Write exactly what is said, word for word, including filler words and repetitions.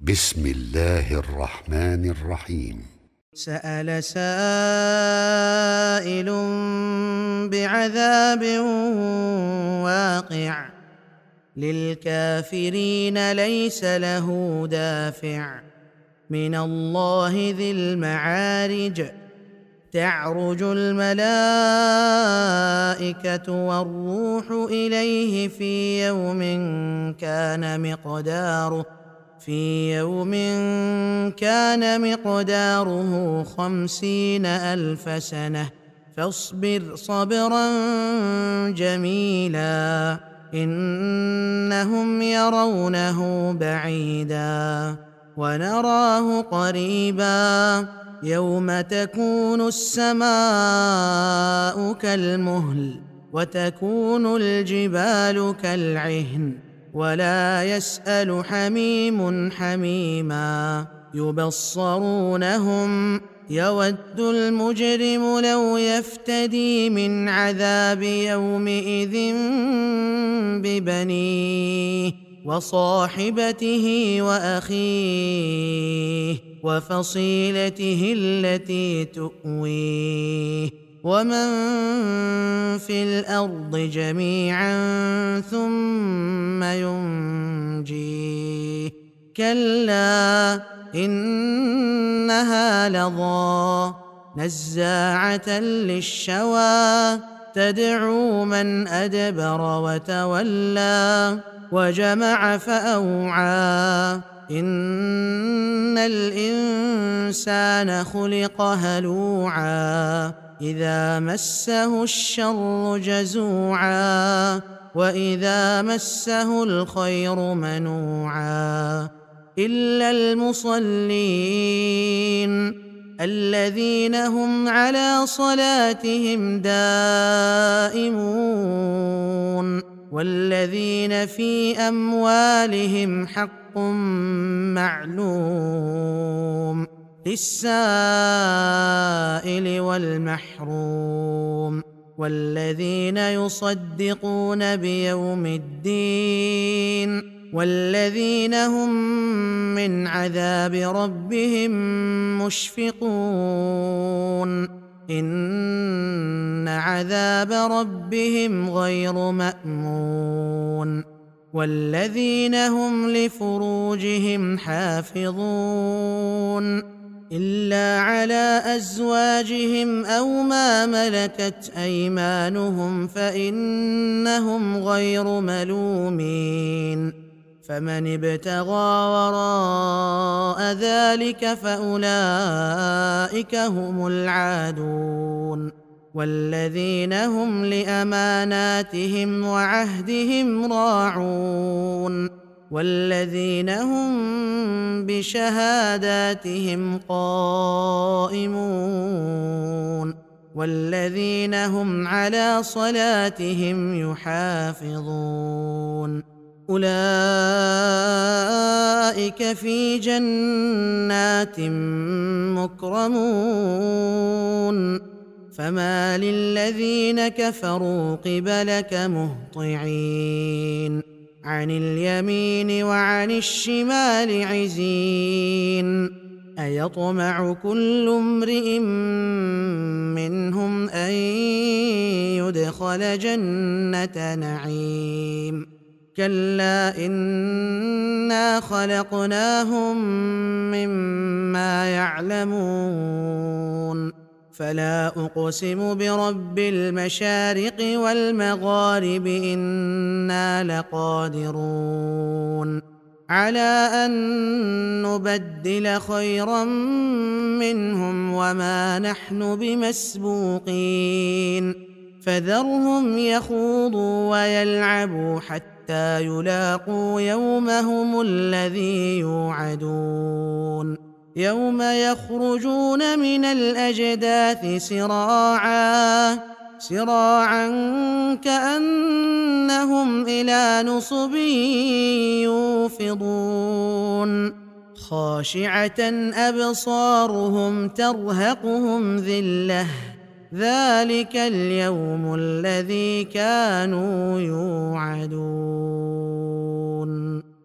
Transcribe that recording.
بسم الله الرحمن الرحيم. سأل سائل بعذاب واقع للكافرين ليس له دافع من الله ذي المعارج. تعرج الملائكة والروح إليه في يوم كان مقداره في يوم كان مقداره خمسين ألف سنة فاصبر صبرا جميلا إنهم يرونه بعيدا ونراه قريبا يوم تكون السماء كالمهل وتكون الجبال كالعهن ولا يسأل حميم حميما يبصرونهم يود المجرم لو يفتدي من عذاب يومئذ ببنيه وصاحبته وأخيه وفصيلته التي تؤويه ومن في الأرض جميعا ثم ينجيه كلا إنها لظى نزاعة للشوى تدعو من أدبر وتولى وجمع فأوعى إن الإنسان خلق هلوعا إذا مسه الشر جزوعا وإذا مسه الخير منوعا إلا المصلين الذين هم على صلاتهم دائمون والذين في أموالهم حق معلوم للسائل والمحروم والذين يصدقون بيوم الدين والذين هم من عذاب ربهم مشفقون إن عذاب ربهم غير مأمون والذين هم لفروجهم حافظون إلا على أزواجهم أو ما ملكت أيمانهم فإنهم غير ملومين فمن ابتغى وراء ذلك فأولئك هم العادون والذين هم لأماناتهم وعهدهم راعون والذين هم بشهاداتهم قائمون والذين هم على صلاتهم يحافظون أولئك في جنات مكرمون فما للذين كفروا قبلك مهطعين عن اليمين وعن الشمال عزين أيطمع كل امرئ منهم أن يدخل جنة نعيم كلا إنا خلقناهم مما يعلمون فلا أقسم برب المشارق والمغارب إنا لقادرون على أن نبدل خيرا منهم وما نحن بمسبوقين فذرهم يخوضوا ويلعبوا حتى يلاقوا يومهم الذي يوعدون يوم يخرجون من الأجداث سراعا سراعا كأنهم إلى نصب يوفضون خاشعة أبصارهم ترهقهم ذلة ذلك اليوم الذي كانوا يوعدون.